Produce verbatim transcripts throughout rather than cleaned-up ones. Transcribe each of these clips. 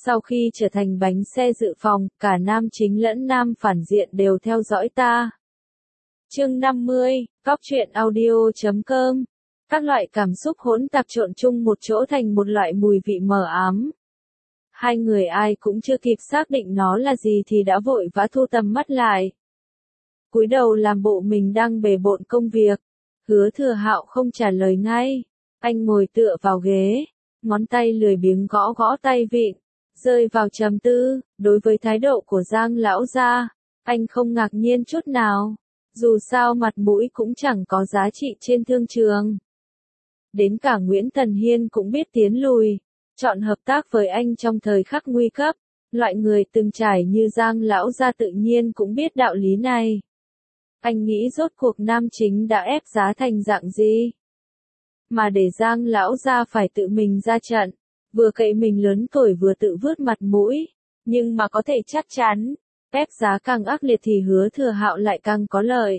Sau khi trở thành bánh xe dự phòng, cả nam chính lẫn nam phản diện đều theo dõi ta. Chương năm mươi, Góc truyện audio chấm com. Các loại cảm xúc hỗn tạp trộn chung một chỗ thành một loại mùi vị mờ ám. Hai người ai cũng chưa kịp xác định nó là gì thì đã vội vã thu tầm mắt lại. Cúi đầu làm bộ mình đang bề bộn công việc. Hứa Thừa Hạo không trả lời ngay. Anh ngồi tựa vào ghế, ngón tay lười biếng gõ gõ tay vịn, rơi vào trầm tư. Đối với thái độ của Giang lão gia, anh không ngạc nhiên chút nào. Dù sao mặt mũi cũng chẳng có giá trị trên thương trường. Đến cả Nguyễn Thần Hiên cũng biết tiến lùi, chọn hợp tác với anh trong thời khắc nguy cấp. Loại người từng trải như Giang lão gia tự nhiên cũng biết đạo lý này. Anh nghĩ rốt cuộc nam chính đã ép giá thành dạng gì? Mà để Giang lão gia phải tự mình ra trận, vừa cậy mình lớn tuổi vừa tự vớt mặt mũi, nhưng mà có thể chắc chắn, ép giá càng ác liệt thì Hứa Thừa Hạo lại càng có lợi.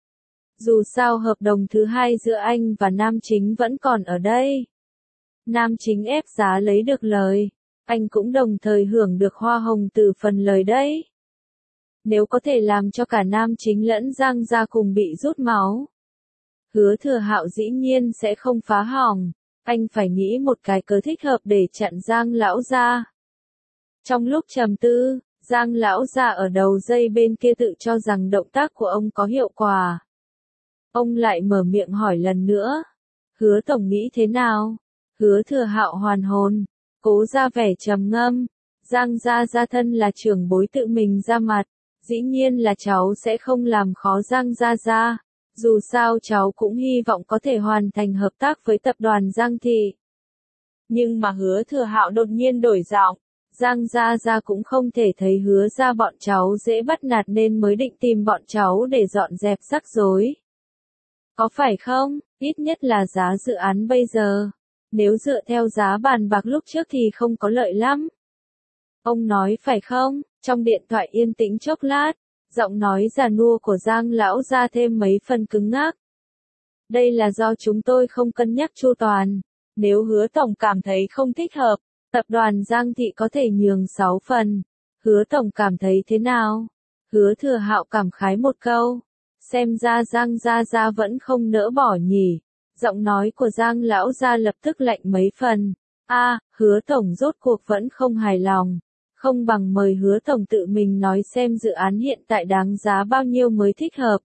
Dù sao hợp đồng thứ hai giữa anh và nam chính vẫn còn ở đây. Nam chính ép giá lấy được lời, anh cũng đồng thời hưởng được hoa hồng từ phần lời đấy. Nếu có thể làm cho cả nam chính lẫn Giang gia cùng bị rút máu, Hứa Thừa Hạo dĩ nhiên sẽ không phá hỏng. Anh phải nghĩ một cái cớ thích hợp để chặn Giang lão gia. Trong lúc trầm tư, Giang lão gia ở đầu dây bên kia tự cho rằng động tác của ông có hiệu quả. Ông lại mở miệng hỏi lần nữa. Hứa tổng nghĩ thế nào? Hứa Thừa Hạo hoàn hồn, cố ra vẻ trầm ngâm. Giang gia gia thân là trưởng bối tự mình ra mặt, dĩ nhiên là cháu sẽ không làm khó Giang gia gia. Dù sao cháu cũng hy vọng có thể hoàn thành hợp tác với tập đoàn Giang Thị. Nhưng mà Hứa Thừa Hạo đột nhiên đổi giọng. Giang gia gia cũng không thể thấy Hứa ra bọn cháu dễ bắt nạt nên mới định tìm bọn cháu để dọn dẹp rắc rối. Có phải không? Ít nhất là giá dự án bây giờ. Nếu dựa theo giá bàn bạc lúc trước thì không có lợi lắm. Ông nói phải không? Trong điện thoại yên tĩnh chốc lát, giọng nói già nua của Giang lão gia thêm mấy phần cứng ngắc. Đây là do chúng tôi không cân nhắc chu toàn. Nếu Hứa tổng cảm thấy không thích hợp, tập đoàn Giang Thị có thể nhường sáu phần. Hứa tổng cảm thấy thế nào? Hứa Thừa Hạo cảm khái một câu. Xem ra Giang gia gia vẫn không nỡ bỏ nhỉ. Giọng nói của Giang lão gia lập tức lạnh mấy phần. A, à, Hứa tổng rốt cuộc vẫn không hài lòng. Không bằng mời Hứa tổng tự mình nói xem dự án hiện tại đáng giá bao nhiêu mới thích hợp.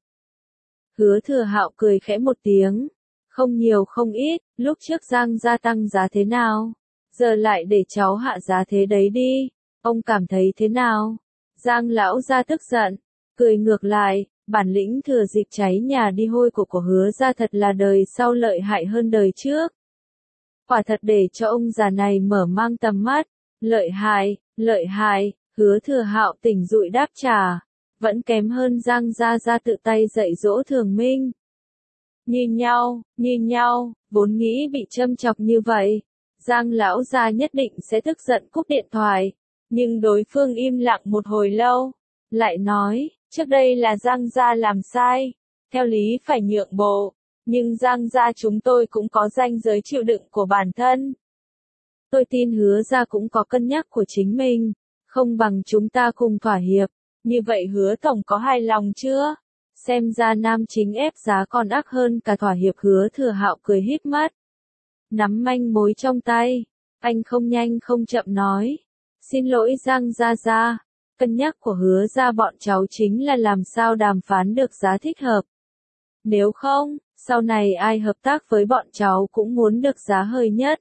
Hứa Thừa Hạo cười khẽ một tiếng. Không nhiều không ít, lúc trước Giang gia tăng giá thế nào? Giờ lại để cháu hạ giá thế đấy đi. Ông cảm thấy thế nào? Giang lão gia tức giận, cười ngược lại. Bản lĩnh thừa dịp cháy nhà đi hôi của của Hứa gia thật là đời sau lợi hại hơn đời trước. Quả thật để cho ông già này mở mang tầm mắt. Lợi hại, lợi hại, Hứa Thừa Hạo tỉnh dụi đáp trả. Vẫn kém hơn Giang gia gia tự tay dạy dỗ Thường Minh. Như nhau, như nhau, vốn nghĩ bị châm chọc như vậy. Giang lão gia nhất định sẽ tức giận cúp điện thoại. Nhưng đối phương im lặng một hồi lâu. Lại nói. Trước đây là Giang gia làm sai, theo lý phải nhượng bộ, nhưng Giang gia chúng tôi cũng có ranh giới chịu đựng của bản thân. Tôi tin Hứa gia cũng có cân nhắc của chính mình, không bằng chúng ta cùng thỏa hiệp, như vậy Hứa tổng có hài lòng chưa? Xem ra nam chính ép giá còn ác hơn cả thỏa hiệp. Hứa Thừa Hạo cười híp mắt, nắm manh mối trong tay, anh không nhanh không chậm nói, xin lỗi Giang gia gia. Cân nhắc của Hứa ra bọn cháu chính là làm sao đàm phán được giá thích hợp. Nếu không, sau này ai hợp tác với bọn cháu cũng muốn được giá hơi nhất.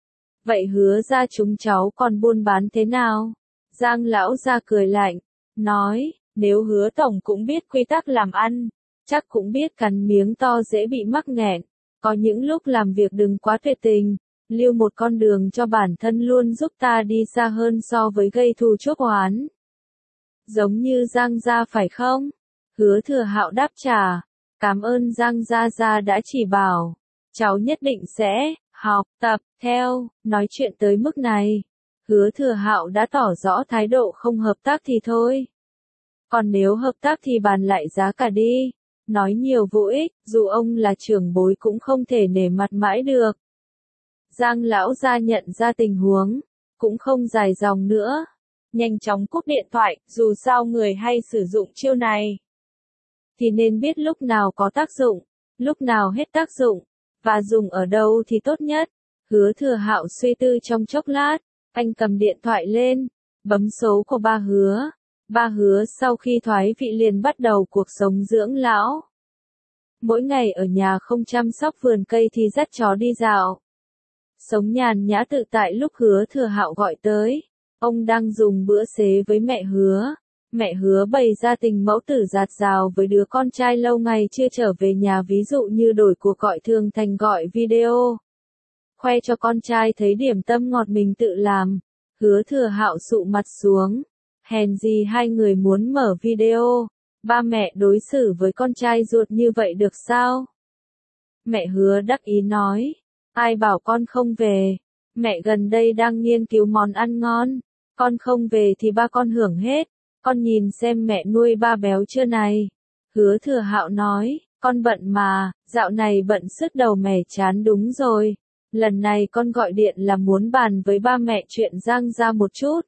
Vậy Hứa ra chúng cháu còn buôn bán thế nào? Giang lão ra cười lạnh, nói, nếu Hứa tổng cũng biết quy tắc làm ăn, chắc cũng biết cắn miếng to dễ bị mắc nghẹn. Có những lúc làm việc đừng quá tuyệt tình, lưu một con đường cho bản thân luôn giúp ta đi xa hơn so với gây thù chuốc oán. Giống như Giang gia phải không? Hứa Thừa Hạo đáp trả. Cảm ơn Giang gia gia đã chỉ bảo. Cháu nhất định sẽ học tập theo. Nói chuyện tới mức này, Hứa Thừa Hạo đã tỏ rõ thái độ không hợp tác thì thôi. Còn nếu hợp tác thì bàn lại giá cả đi. Nói nhiều vô ích, dù ông là trưởng bối cũng không thể nể mặt mãi được. Giang lão gia nhận ra tình huống, cũng không dài dòng nữa. Nhanh chóng cúp điện thoại, dù sao người hay sử dụng chiêu này thì nên biết lúc nào có tác dụng, lúc nào hết tác dụng, và dùng ở đâu thì tốt nhất. Hứa Thừa Hạo suy tư trong chốc lát, anh cầm điện thoại lên, bấm số của ba Hứa. Ba Hứa sau khi thoái vị liền bắt đầu cuộc sống dưỡng lão. Mỗi ngày ở nhà không chăm sóc vườn cây thì dắt chó đi dạo. Sống nhàn nhã tự tại. Lúc Hứa Thừa Hạo gọi tới, ông đang dùng bữa xế với mẹ Hứa. Mẹ Hứa bày ra tình mẫu tử dạt dào với đứa con trai lâu ngày chưa trở về nhà, ví dụ như đổi cuộc gọi thường thành gọi video. Khoe cho con trai thấy điểm tâm ngọt mình tự làm. Hứa Thừa Hạo sụ mặt xuống. Hèn gì hai người muốn mở video. Ba mẹ đối xử với con trai ruột như vậy được sao? Mẹ Hứa đắc ý nói. Ai bảo con không về? Mẹ gần đây đang nghiên cứu món ăn ngon. Con không về thì ba con hưởng hết. Con nhìn xem mẹ nuôi ba béo chưa này. Hứa Thừa Hạo nói. Con bận mà, dạo này bận sứt đầu mẻ chán. Đúng rồi. Lần này con gọi điện là muốn bàn với ba mẹ chuyện Giang Gia một chút.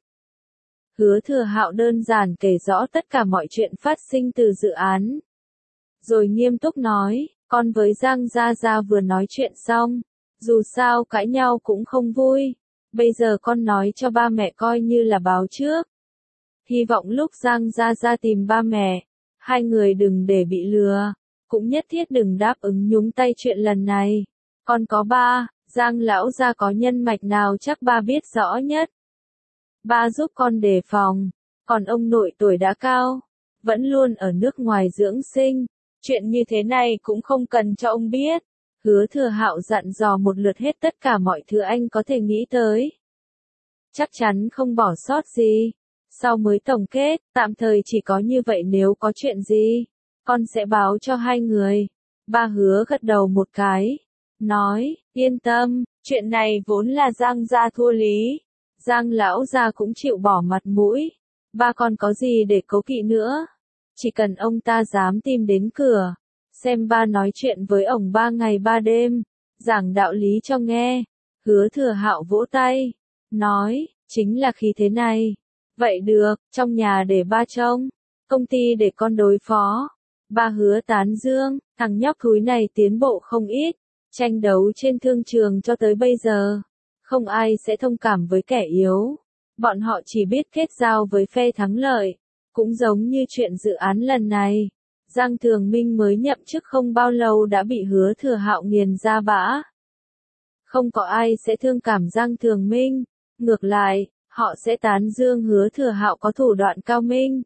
Hứa Thừa Hạo đơn giản kể rõ tất cả mọi chuyện phát sinh từ dự án. Rồi nghiêm túc nói, con với Giang Gia Gia vừa nói chuyện xong. Dù sao cãi nhau cũng không vui. Bây giờ con nói cho ba mẹ coi như là báo trước. Hy vọng lúc Giang Gia Gia tìm ba mẹ, hai người đừng để bị lừa. Cũng nhất thiết đừng đáp ứng nhúng tay chuyện lần này. Con có ba, Giang lão gia có nhân mạch nào chắc ba biết rõ nhất. Ba giúp con đề phòng. Còn ông nội tuổi đã cao, vẫn luôn ở nước ngoài dưỡng sinh. Chuyện như thế này cũng không cần cho ông biết. Hứa Thừa Hạo dặn dò một lượt hết tất cả mọi thứ anh có thể nghĩ tới. Chắc chắn không bỏ sót gì. Sau mới tổng kết, tạm thời chỉ có như vậy, nếu có chuyện gì, con sẽ báo cho hai người. Ba Hứa gật đầu một cái. Nói, yên tâm, chuyện này vốn là Giang gia thua lý. Giang lão gia cũng chịu bỏ mặt mũi. Ba con có gì để cố kỵ nữa. Chỉ cần ông ta dám tìm đến cửa, xem ba nói chuyện với ổng ba ngày ba đêm, giảng đạo lý cho nghe. Hứa Thừa Hạo vỗ tay, nói, chính là khí thế này. Vậy được, trong nhà để ba trông, công ty để con đối phó. Ba Hứa tán dương, thằng nhóc thúi này tiến bộ không ít. Tranh đấu trên thương trường cho tới bây giờ, không ai sẽ thông cảm với kẻ yếu. Bọn họ chỉ biết kết giao với phe thắng lợi. Cũng giống như chuyện dự án lần này. Giang Thường Minh mới nhậm chức không bao lâu đã bị Hứa Thừa Hạo nghiền ra bã. Không có ai sẽ thương cảm Giang Thường Minh. Ngược lại, họ sẽ tán dương Hứa Thừa Hạo có thủ đoạn cao minh.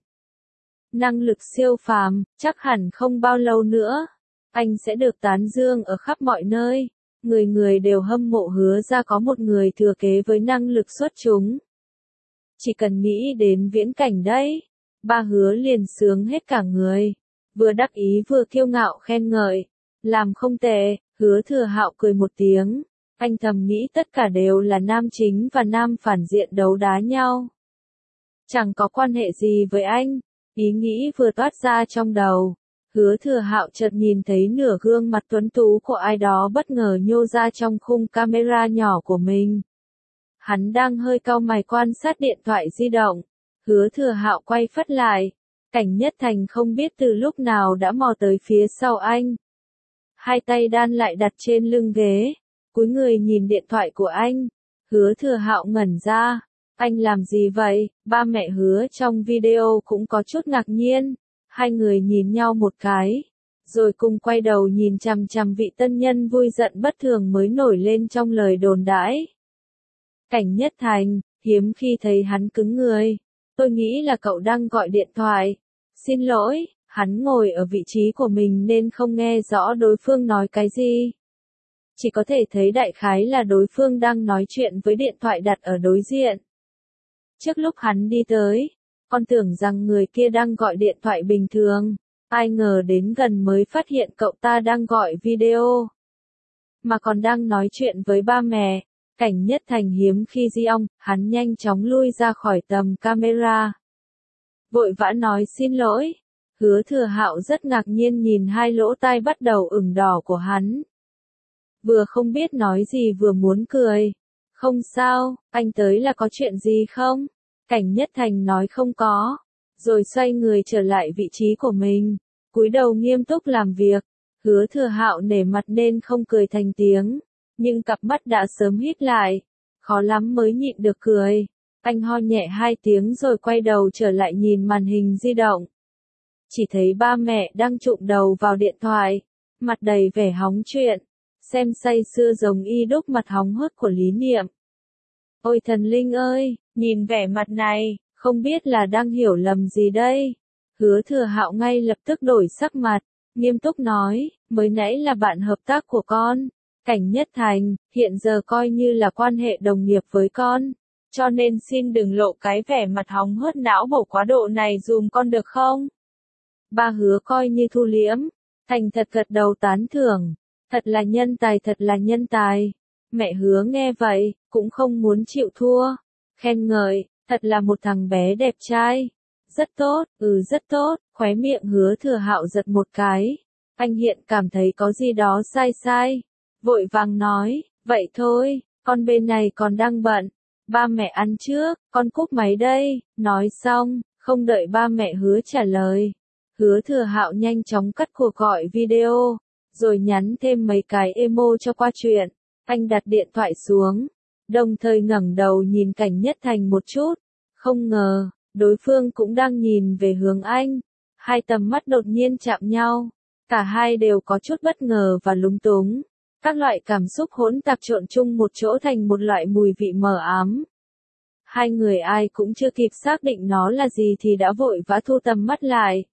Năng lực siêu phàm, chắc hẳn không bao lâu nữa. Anh sẽ được tán dương ở khắp mọi nơi. Người người đều hâm mộ Hứa ra có một người thừa kế với năng lực xuất chúng. Chỉ cần nghĩ đến viễn cảnh đấy, ba Hứa liền sướng hết cả người. Vừa đắc ý vừa kiêu ngạo khen ngợi. Làm không tệ. Hứa Thừa Hạo cười một tiếng. Anh thầm nghĩ tất cả đều là nam chính và nam phản diện đấu đá nhau. Chẳng có quan hệ gì với anh. Ý nghĩ vừa toát ra trong đầu. Hứa Thừa Hạo chợt nhìn thấy nửa gương mặt tuấn tú của ai đó bất ngờ nhô ra trong khung camera nhỏ của mình. Hắn đang hơi cau mày quan sát điện thoại di động. Hứa Thừa Hạo quay phắt lại. Cảnh Nhất Thành không biết từ lúc nào đã mò tới phía sau anh. Hai tay đan lại đặt trên lưng ghế. Cúi người nhìn điện thoại của anh. Hứa Thừa Hạo ngẩn ra. Anh làm gì vậy? Ba mẹ Hứa trong video cũng có chút ngạc nhiên. Hai người nhìn nhau một cái. Rồi cùng quay đầu nhìn chằm chằm vị tân nhân vui giận bất thường mới nổi lên trong lời đồn đãi. Cảnh Nhất Thành, hiếm khi thấy hắn cứng người. Tôi nghĩ là cậu đang gọi điện thoại. Xin lỗi, hắn ngồi ở vị trí của mình nên không nghe rõ đối phương nói cái gì. Chỉ có thể thấy đại khái là đối phương đang nói chuyện với điện thoại đặt ở đối diện. Trước lúc hắn đi tới, con tưởng rằng người kia đang gọi điện thoại bình thường. Ai ngờ đến gần mới phát hiện cậu ta đang gọi video. Mà còn đang nói chuyện với ba mẹ. Cảnh Nhất Thành hiếm khi di ong, hắn nhanh chóng lui ra khỏi tầm camera. Vội vã nói xin lỗi. Hứa Thừa Hạo rất ngạc nhiên nhìn hai lỗ tai bắt đầu ửng đỏ của hắn. Vừa không biết nói gì vừa muốn cười. Không sao, anh tới là có chuyện gì không? Cảnh Nhất Thành nói không có, rồi xoay người trở lại vị trí của mình, cúi đầu nghiêm túc làm việc. Hứa Thừa Hạo nể mặt nên không cười thành tiếng, nhưng cặp mắt đã sớm híp lại, khó lắm mới nhịn được cười. Anh ho nhẹ hai tiếng rồi quay đầu trở lại nhìn màn hình di động. Chỉ thấy ba mẹ đang chụm đầu vào điện thoại, mặt đầy vẻ hóng chuyện, xem say sưa giống y đúc mặt hóng hớt của Lý Niệm. Ôi thần linh ơi, nhìn vẻ mặt này, không biết là đang hiểu lầm gì đây. Hứa Thừa Hạo ngay lập tức đổi sắc mặt, nghiêm túc nói, mới nãy là bạn hợp tác của con, Cảnh Nhất Thành, hiện giờ coi như là quan hệ đồng nghiệp với con, cho nên xin đừng lộ cái vẻ mặt hóng hớt não bổ quá độ này dùm con được không? Ba Hứa coi như thu liễm, thành thật gật đầu tán thưởng, thật là nhân tài thật là nhân tài. Mẹ Hứa nghe vậy, cũng không muốn chịu thua, khen ngợi, thật là một thằng bé đẹp trai. Rất tốt, ừ rất tốt, khóe miệng Hứa Thừa Hạo giật một cái. Anh hiện cảm thấy có gì đó sai sai. Vội vàng nói, vậy thôi, con bên này còn đang bận. Ba mẹ ăn trước, con cúp máy đây. Nói xong, không đợi ba mẹ Hứa trả lời. Hứa Thừa Hạo nhanh chóng cắt cuộc gọi video, rồi nhắn thêm mấy cái emo cho qua chuyện. Anh đặt điện thoại xuống, đồng thời ngẩng đầu nhìn Cảnh Nhất Thành một chút. Không ngờ, đối phương cũng đang nhìn về hướng anh. Hai tầm mắt đột nhiên chạm nhau. Cả hai đều có chút bất ngờ và lúng túng. Các loại cảm xúc hỗn tạp trộn chung một chỗ thành một loại mùi vị mờ ám. Hai người ai cũng chưa kịp xác định nó là gì thì đã vội vã thu tầm mắt lại.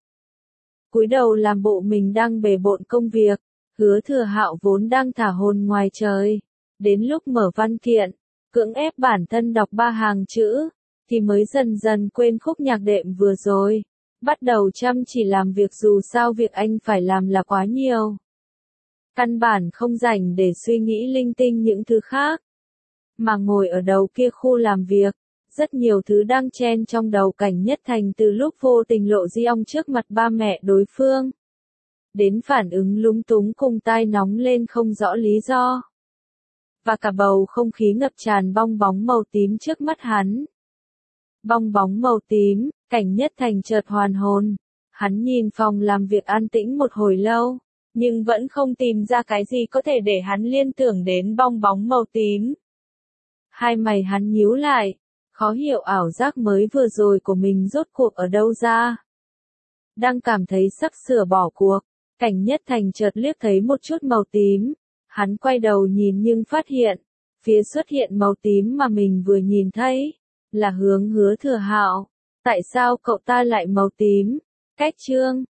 Cúi đầu làm bộ mình đang bề bộn công việc. Hứa Thừa Hạo vốn đang thả hồn ngoài trời. Đến lúc mở văn kiện, cưỡng ép bản thân đọc ba hàng chữ, thì mới dần dần quên khúc nhạc đệm vừa rồi. Bắt đầu chăm chỉ làm việc dù sao việc anh phải làm là quá nhiều. Căn bản không rảnh để suy nghĩ linh tinh những thứ khác. Mà ngồi ở đầu kia khu làm việc, rất nhiều thứ đang chen trong đầu Cảnh Nhất Thành từ lúc vô tình lộ di ong trước mặt ba mẹ đối phương. Đến phản ứng lúng túng cùng tai nóng lên không rõ lý do. Và cả bầu không khí ngập tràn bong bóng màu tím trước mắt hắn. Bong bóng màu tím, Cảnh Nhất Thành chợt hoàn hồn. Hắn nhìn phòng làm việc an tĩnh một hồi lâu, nhưng vẫn không tìm ra cái gì có thể để hắn liên tưởng đến bong bóng màu tím. Hai mày hắn nhíu lại, khó hiểu ảo giác mới vừa rồi của mình rốt cuộc ở đâu ra. Đang cảm thấy sắp sửa bỏ cuộc, Cảnh Nhất Thành chợt liếc thấy một chút màu tím. Hắn quay đầu nhìn nhưng phát hiện, phía xuất hiện màu tím mà mình vừa nhìn thấy, là hướng Hứa Thừa Hạo. Tại sao cậu ta lại màu tím? Cách chương